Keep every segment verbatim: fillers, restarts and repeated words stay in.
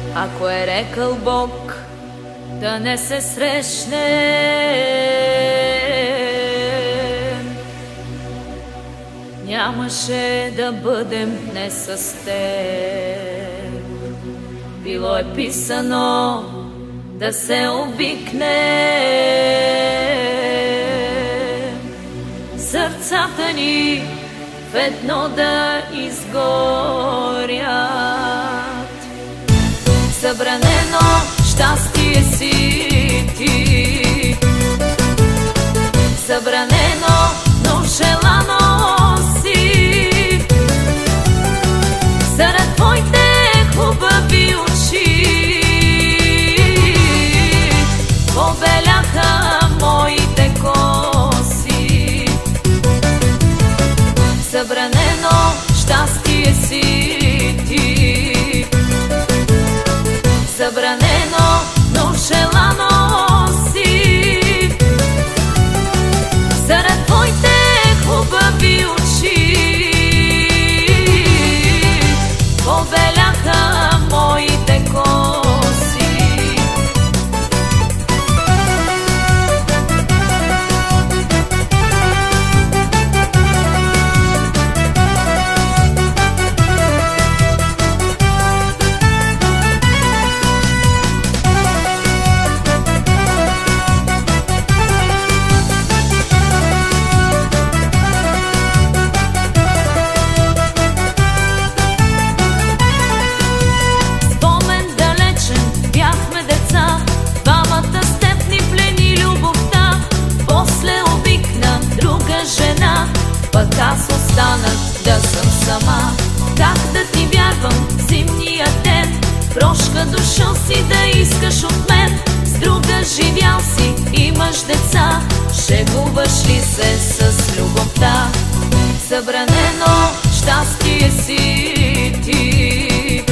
Ако е рекал Бог да не се срещне, нямаше да бъдем днес с теб. Било е писано да се обикне, сърцата ни в едно да изгорят. Забранено щастие си ти, забранено, но желано си. Зарад твоите хубави очи побеляха моите коси. Забранено щастие си ти, забранено, но желано си. Зарад твоите хубави очи побеляха моите коси. Пък аз останах да съм сама. Как да ти вярвам зимния ден? Прошка дошъл си да искаш от мен. С друга живял си, имаш деца. Шегуваш ли се с любовта? Забранено щастие си ти,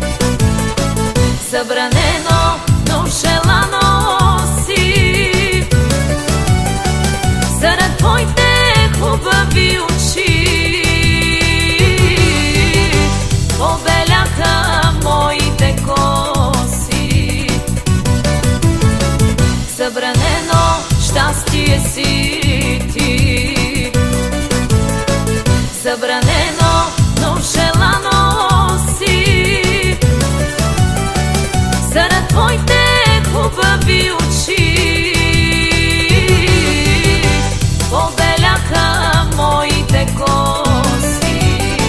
забранено, но желано си. Зарад твоите хубави очи побеляха моите коси. Забранено щастие си ти, забранено, но желано си. Зарад твоите хубави очи побеляха моите коси.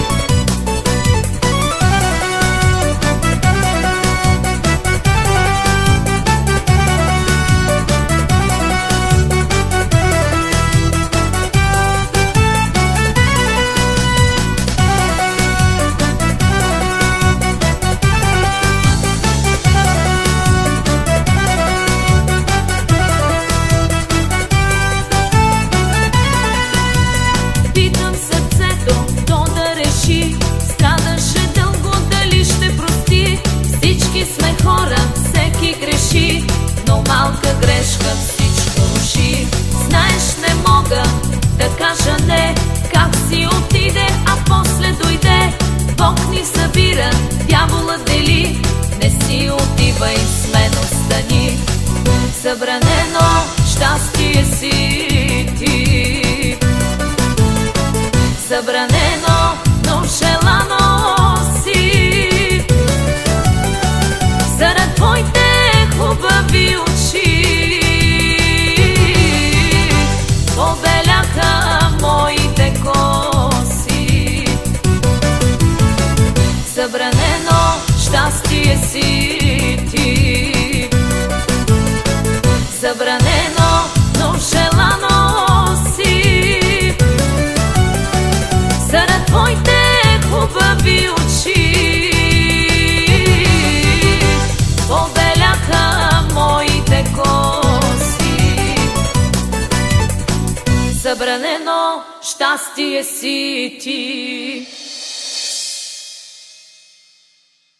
Страдаше дълго, дали ще прости? Всички сме хора, всеки греши, но малка грешка всичко руши. Знаеш, не мога да кажа не, как си отиде, а после дойде. Бог ни събира, дявола дели, не си отивай, с мен остани. Забранено щастие си ти, забранено, но желано си. Зарад твоите хубави очи побеляха моите коси. Забранено щастие си ти, забранено, но желано си. Зарад твоите хубави очи побеляха моите коси. Забранено щастие си ти.